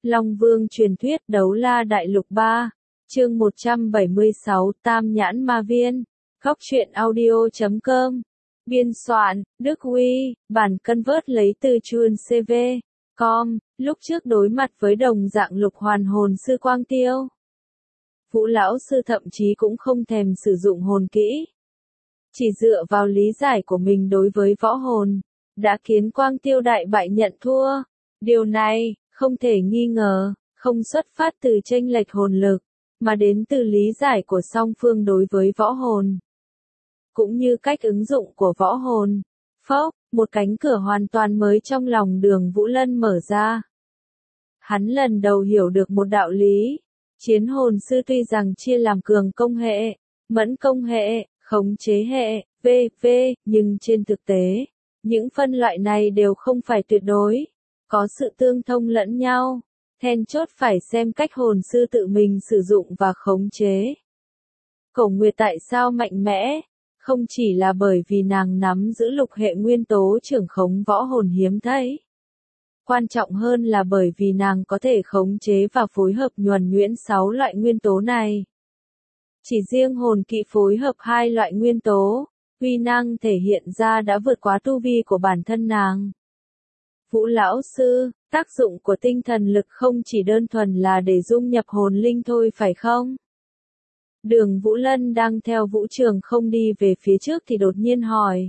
Long Vương truyền thuyết Đấu La Đại Lục 3, chương 176 Tam Nhãn Ma Viên, Góc truyện audio.com, biên soạn, Đức Huy, bản convert lấy từ chuan CV.com, lúc trước đối mặt với đồng dạng lục hoàn hồn sư Quang Tiêu. Vũ lão sư thậm chí cũng không thèm sử dụng hồn kỹ. Chỉ dựa vào lý giải của mình đối với võ hồn, đã khiến Quang Tiêu đại bại nhận thua. Điều này, không thể nghi ngờ, không xuất phát từ chênh lệch hồn lực, mà đến từ lý giải của song phương đối với võ hồn. Cũng như cách ứng dụng của võ hồn. Phốc, một cánh cửa hoàn toàn mới trong lòng Đường Vũ Lân mở ra. Hắn lần đầu hiểu được một đạo lý. Chiến hồn sư tuy rằng chia làm cường công hệ, mẫn công hệ, khống chế hệ, v.v. nhưng trên thực tế, những phân loại này đều không phải tuyệt đối, có sự tương thông lẫn nhau, then chốt phải xem cách hồn sư tự mình sử dụng và khống chế. Cổ Nguyệt tại sao mạnh mẽ? Không chỉ là bởi vì nàng nắm giữ lục hệ nguyên tố trưởng khống võ hồn hiếm thấy. Quan trọng hơn là bởi vì nàng có thể khống chế và phối hợp nhuần nhuyễn 6 loại nguyên tố này. Chỉ riêng hồn kỵ phối hợp 2 loại nguyên tố, uy năng thể hiện ra đã vượt quá tu vi của bản thân nàng. Vũ lão sư, tác dụng của tinh thần lực không chỉ đơn thuần là để dung nhập hồn linh thôi phải không? Đường Vũ Lân đang theo Vũ Trường không đi về phía trước thì đột nhiên hỏi.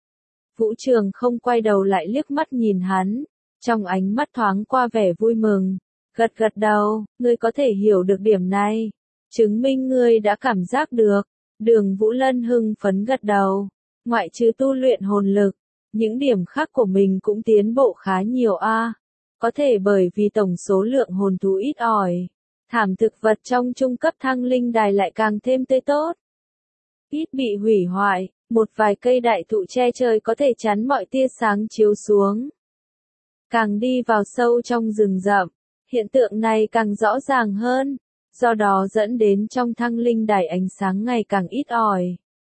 Vũ Trường không quay đầu lại liếc mắt nhìn hắn, trong ánh mắt thoáng qua vẻ vui mừng, gật gật đầu, ngươi có thể hiểu được điểm này, chứng minh ngươi đã cảm giác được. Đường Vũ Lân hưng phấn gật đầu, ngoại trừ tu luyện hồn lực, những điểm khác của mình cũng tiến bộ khá nhiều a. Có thể bởi vì tổng số lượng hồn thú ít ỏi, thảm thực vật trong trung cấp thăng linh đài lại càng thêm tươi tốt. Ít bị hủy hoại, một vài cây đại thụ che trời có thể chắn mọi tia sáng chiếu xuống. Càng đi vào sâu trong rừng rậm, hiện tượng này càng rõ ràng hơn, do đó dẫn đến trong thăng linh đài ánh sáng ngày càng ít ỏi.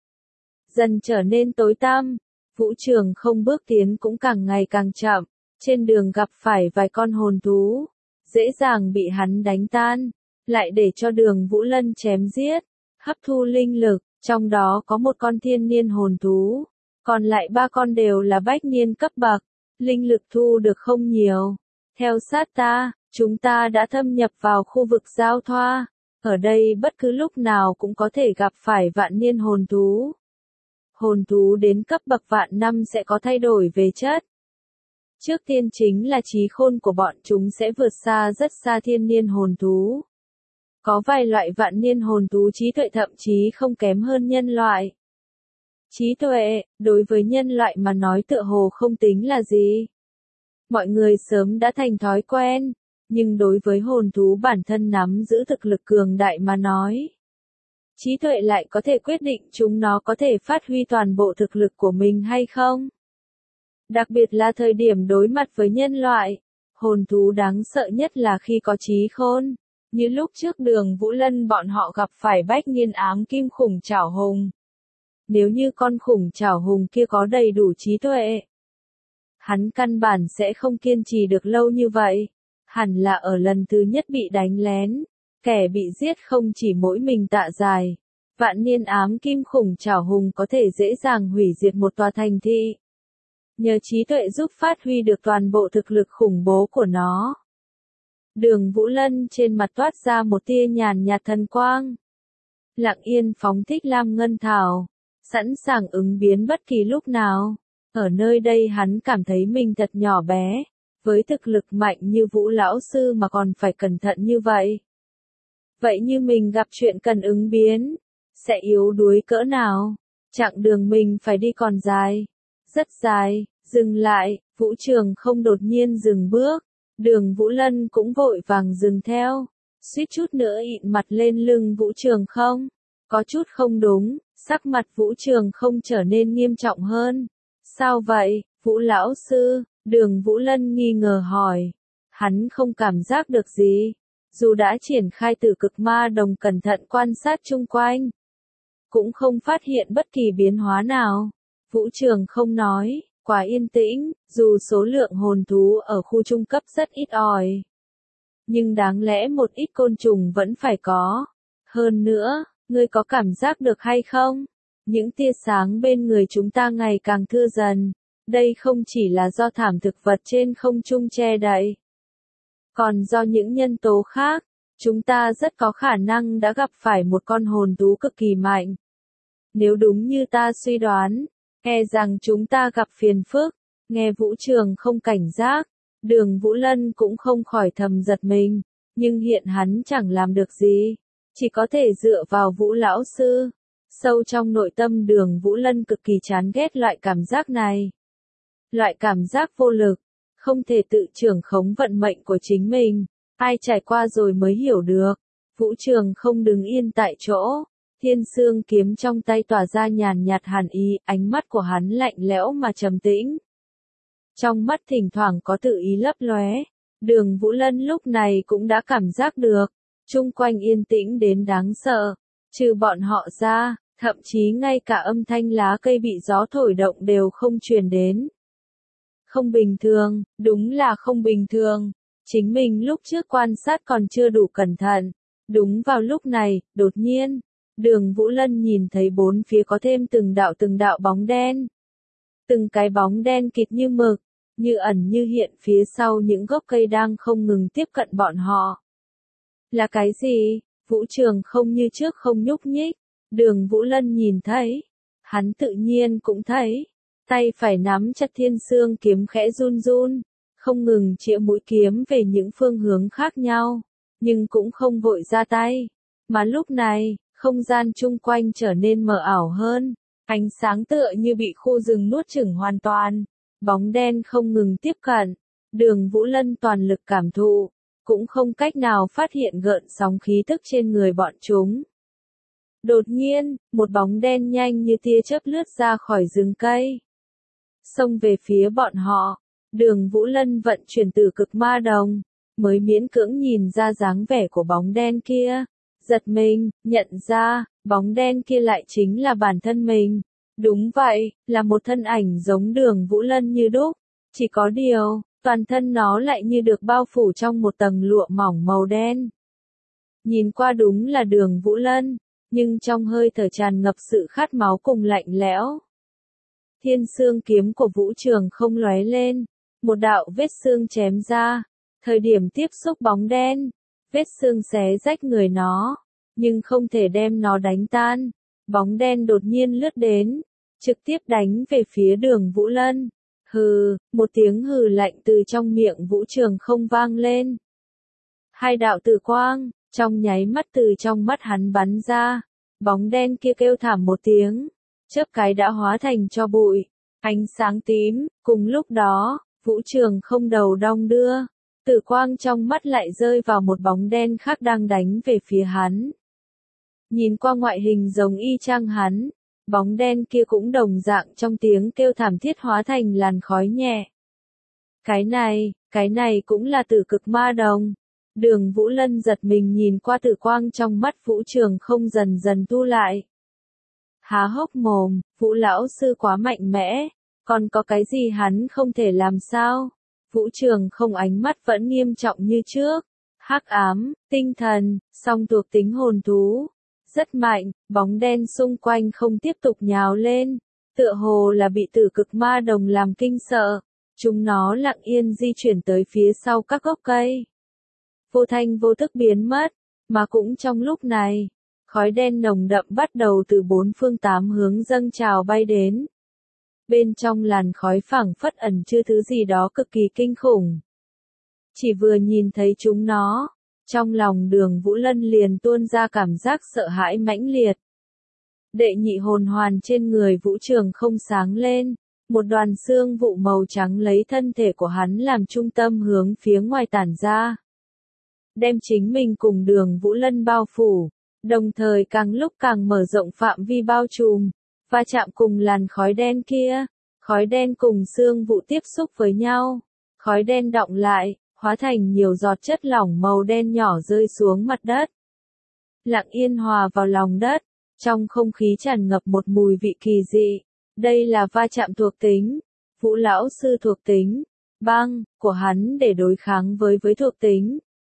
Dần trở nên tối tăm, Vũ Trường không bước tiến cũng càng ngày càng chậm, trên đường gặp phải vài con hồn thú, dễ dàng bị hắn đánh tan, lại để cho Đường Vũ Lân chém giết, hấp thu linh lực, trong đó có một con thiên niên hồn thú, còn lại 3 con đều là bách niên cấp bậc, linh lực thu được không nhiều. Theo sát ta, chúng ta đã thâm nhập vào khu vực giao thoa, ở đây bất cứ lúc nào cũng có thể gặp phải vạn niên hồn thú. Hồn thú đến cấp bậc vạn năm sẽ có thay đổi về chất. Trước tiên chính là trí khôn của bọn chúng sẽ vượt xa rất xa thiên niên hồn thú. Có vài loại vạn niên hồn thú trí tuệ thậm chí không kém hơn nhân loại. Trí tuệ, đối với nhân loại mà nói tựa hồ không tính là gì. Mọi người sớm đã thành thói quen, nhưng đối với hồn thú bản thân nắm giữ thực lực cường đại mà nói, trí tuệ lại có thể quyết định chúng nó có thể phát huy toàn bộ thực lực của mình hay không. Đặc biệt là thời điểm đối mặt với nhân loại, hồn thú đáng sợ nhất là khi có trí khôn, như lúc trước Đường Vũ Lân bọn họ gặp phải bách niên ám kim khủng trảo hùng. Nếu như con khủng trảo hùng kia có đầy đủ trí tuệ, hắn căn bản sẽ không kiên trì được lâu như vậy, hẳn là ở lần thứ nhất bị đánh lén, kẻ bị giết không chỉ mỗi mình Tạ Dài. Vạn niên ám kim khủng trảo hùng có thể dễ dàng hủy diệt một tòa thành thị. Nhờ trí tuệ giúp phát huy được toàn bộ thực lực khủng bố của nó. Đường Vũ Lân trên mặt toát ra một tia nhàn nhạt thần quang. Lặng yên phóng thích lam ngân thảo, sẵn sàng ứng biến bất kỳ lúc nào. Ở nơi đây hắn cảm thấy mình thật nhỏ bé, với thực lực mạnh như Vũ lão sư mà còn phải cẩn thận như vậy. Vậy như mình gặp chuyện cần ứng biến, sẽ yếu đuối cỡ nào? Chặng đường mình phải đi còn dài, rất dài. Dừng lại, Vũ Trường không đột nhiên dừng bước, Đường Vũ Lân cũng vội vàng dừng theo, suýt chút nữa ịn mặt lên lưng Vũ Trường không. Có chút không đúng, sắc mặt Vũ Trường không trở nên nghiêm trọng hơn. Sao vậy, Vũ lão sư? Đường Vũ Lân nghi ngờ hỏi. Hắn không cảm giác được gì, dù đã triển khai tử cực ma đồng cẩn thận quan sát chung quanh, cũng không phát hiện bất kỳ biến hóa nào. Vũ Trường không nói. Quá yên tĩnh, dù số lượng hồn thú ở khu trung cấp rất ít ỏi. nhưng đáng lẽ một ít côn trùng vẫn phải có. Hơn nữa, ngươi có cảm giác được hay không? Những tia sáng bên người chúng ta ngày càng thưa dần. Đây không chỉ là do thảm thực vật trên không trung che đậy, còn do những nhân tố khác. Chúng ta rất có khả năng đã gặp phải một con hồn thú cực kỳ mạnh. Nếu đúng như ta suy đoán, e rằng chúng ta gặp phiền phức. Nghe Vũ Trường không cảnh giác, Đường Vũ Lân cũng không khỏi thầm giật mình, nhưng hiện hắn chẳng làm được gì, chỉ có thể dựa vào Vũ lão sư. Sâu trong nội tâm Đường Vũ Lân cực kỳ chán ghét loại cảm giác này. Loại cảm giác vô lực, không thể tự trưởng khống vận mệnh của chính mình, ai trải qua rồi mới hiểu được. Vũ Trường không đứng yên tại chỗ, thiên xương kiếm trong tay tỏa ra nhàn nhạt hàn ý, ánh mắt của hắn lạnh lẽo mà trầm tĩnh. Trong mắt thỉnh thoảng có tự ý lấp lóe, Đường Vũ Lân lúc này cũng đã cảm giác được, chung quanh yên tĩnh đến đáng sợ, trừ bọn họ ra, thậm chí ngay cả âm thanh lá cây bị gió thổi động đều không truyền đến. Không bình thường, đúng là không bình thường. Chính mình lúc trước quan sát còn chưa đủ cẩn thận. Đúng vào lúc này, đột nhiên, Đường Vũ Lân nhìn thấy bốn phía có thêm từng đạo bóng đen. Từng cái bóng đen kịt như mực, như ẩn như hiện phía sau những gốc cây đang không ngừng tiếp cận bọn họ. Là cái gì? Vũ Trường không như trước không nhúc nhích. Đường Vũ Lân nhìn thấy. Hắn tự nhiên cũng thấy. Tay phải nắm chặt thiên xương kiếm khẽ run run, không ngừng chĩa mũi kiếm về những phương hướng khác nhau, nhưng cũng không vội ra tay. Mà lúc này, không gian chung quanh trở nên mờ ảo hơn, ánh sáng tựa như bị khu rừng nuốt chửng hoàn toàn, bóng đen không ngừng tiếp cận, Đường Vũ Lân toàn lực cảm thụ, cũng không cách nào phát hiện gợn sóng khí tức trên người bọn chúng. Đột nhiên, một bóng đen nhanh như tia chớp lướt ra khỏi rừng cây, xông về phía bọn họ. Đường Vũ Lân vận chuyển từ cực ma đồng, mới miễn cưỡng nhìn ra dáng vẻ của bóng đen kia. Giật mình, nhận ra, bóng đen kia lại chính là bản thân mình. Đúng vậy, là một thân ảnh giống Đường Vũ Lân như đúc. Chỉ có điều, toàn thân nó lại như được bao phủ trong một tầng lụa mỏng màu đen. Nhìn qua đúng là Đường Vũ Lân, nhưng trong hơi thở tràn ngập sự khát máu cùng lạnh lẽo. Thiên xương kiếm của Vũ Trường không lóe lên, một đạo vết xương chém ra, thời điểm tiếp xúc bóng đen, vết xương xé rách người nó, nhưng không thể đem nó đánh tan. Bóng đen đột nhiên lướt đến, trực tiếp đánh về phía Đường Vũ Lân. Hừ, một tiếng hừ lạnh từ trong miệng Vũ Trường không vang lên. Hai đạo tử quang, trong nháy mắt từ trong mắt hắn bắn ra, bóng đen kia kêu thảm một tiếng, chớp cái đã hóa thành tro bụi, ánh sáng tím. Cùng lúc đó, Vũ Trường không đầu đong đưa, tử quang trong mắt lại rơi vào một bóng đen khác đang đánh về phía hắn. Nhìn qua ngoại hình giống y chang hắn, bóng đen kia cũng đồng dạng trong tiếng kêu thảm thiết hóa thành làn khói nhẹ. Cái này cũng là tử cực ma đồng. Đường Vũ Lân giật mình nhìn qua tử quang trong mắt Vũ Trường không dần dần thu lại. Há hốc mồm, Vũ lão sư quá mạnh mẽ, còn có cái gì hắn không thể làm sao? Vũ Trường không ánh mắt vẫn nghiêm trọng như trước. Hắc ám, tinh thần, song thuộc tính hồn thú. Rất mạnh, bóng đen xung quanh không tiếp tục nhào lên. Tựa hồ là bị tử cực ma đồng làm kinh sợ. Chúng nó lặng yên di chuyển tới phía sau các gốc cây. Vô thanh vô thức biến mất, mà cũng trong lúc này, khói đen nồng đậm bắt đầu từ bốn phương tám hướng dâng trào bay đến. Bên trong làn khói phảng phất ẩn chứa thứ gì đó cực kỳ kinh khủng. Chỉ vừa nhìn thấy chúng nó, trong lòng Đường Vũ Lân liền tuôn ra cảm giác sợ hãi mãnh liệt. Đệ nhị hồn hoàn trên người Vũ Trường không sáng lên, một đoàn xương vụ màu trắng lấy thân thể của hắn làm trung tâm hướng phía ngoài tản ra. Đem chính mình cùng Đường Vũ Lân bao phủ, đồng thời càng lúc càng mở rộng phạm vi bao trùm, va chạm cùng làn khói đen kia. Khói đen cùng xương vụ tiếp xúc với nhau, khói đen đọng lại, hóa thành nhiều giọt chất lỏng màu đen nhỏ rơi xuống mặt đất. Lặng yên hòa vào lòng đất, trong không khí tràn ngập một mùi vị kỳ dị. Đây là va chạm thuộc tính, Vũ lão sư thuộc tính, băng, của hắn để đối kháng với thuộc tính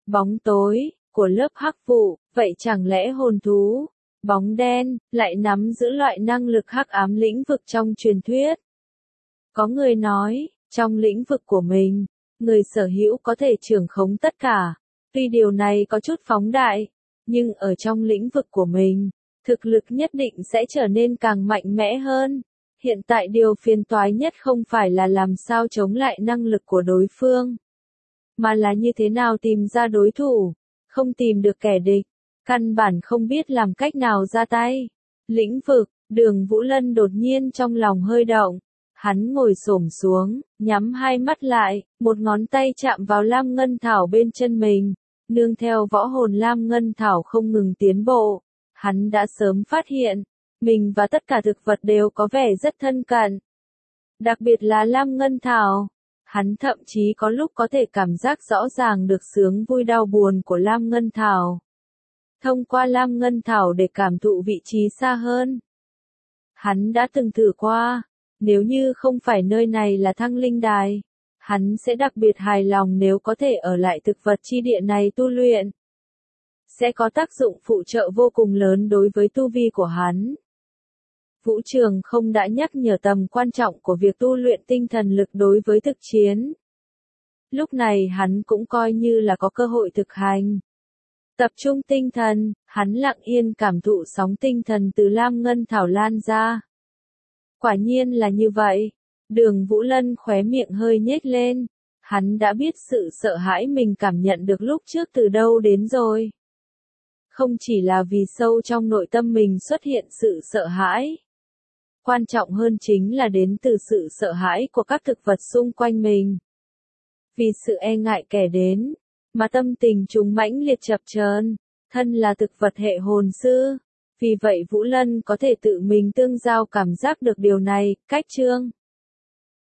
bóng tối, của lớp hắc vụ, vậy chẳng lẽ hồn thú, bóng đen, lại nắm giữ loại năng lực hắc ám lĩnh vực trong truyền thuyết? Có người nói, trong lĩnh vực của mình, người sở hữu có thể trưởng khống tất cả. Tuy điều này có chút phóng đại, nhưng ở trong lĩnh vực của mình, thực lực nhất định sẽ trở nên càng mạnh mẽ hơn. Hiện tại điều phiền toái nhất không phải là làm sao chống lại năng lực của đối phương, mà là như thế nào tìm ra đối thủ, không tìm được kẻ địch, căn bản không biết làm cách nào ra tay. Lĩnh vực, Đường Vũ Lân đột nhiên trong lòng hơi động. Hắn ngồi xổm xuống, nhắm hai mắt lại, một ngón tay chạm vào lam ngân thảo bên chân mình. Nương theo võ hồn lam ngân thảo không ngừng tiến bộ, hắn đã sớm phát hiện, mình và tất cả thực vật đều có vẻ rất thân cận. Đặc biệt là lam ngân thảo, hắn thậm chí có lúc có thể cảm giác rõ ràng được sướng vui đau buồn của lam ngân thảo. Thông qua lam ngân thảo để cảm thụ vị trí xa hơn. Hắn đã từng thử qua, nếu như không phải nơi này là Thăng Linh Đài, hắn sẽ đặc biệt hài lòng nếu có thể ở lại thực vật chi địa này tu luyện. Sẽ có tác dụng phụ trợ vô cùng lớn đối với tu vi của hắn. Vũ Trường không đã nhắc nhở tầm quan trọng của việc tu luyện tinh thần lực đối với thực chiến. Lúc này hắn cũng coi như là có cơ hội thực hành. Tập trung tinh thần, hắn lặng yên cảm thụ sóng tinh thần từ lam ngân thảo lan ra. Quả nhiên là như vậy. Đường Vũ Lân khóe miệng hơi nhếch lên. Hắn đã biết sự sợ hãi mình cảm nhận được lúc trước từ đâu đến rồi. Không chỉ là vì sâu trong nội tâm mình xuất hiện sự sợ hãi. Quan trọng hơn chính là đến từ sự sợ hãi của các thực vật xung quanh mình. Vì sự e ngại kẻ đến, mà tâm tình chúng mãnh liệt chập chờn. Thân là thực vật hệ hồn sư. Vì vậy Vũ Lân có thể tự mình tương giao cảm giác được điều này. Cách chương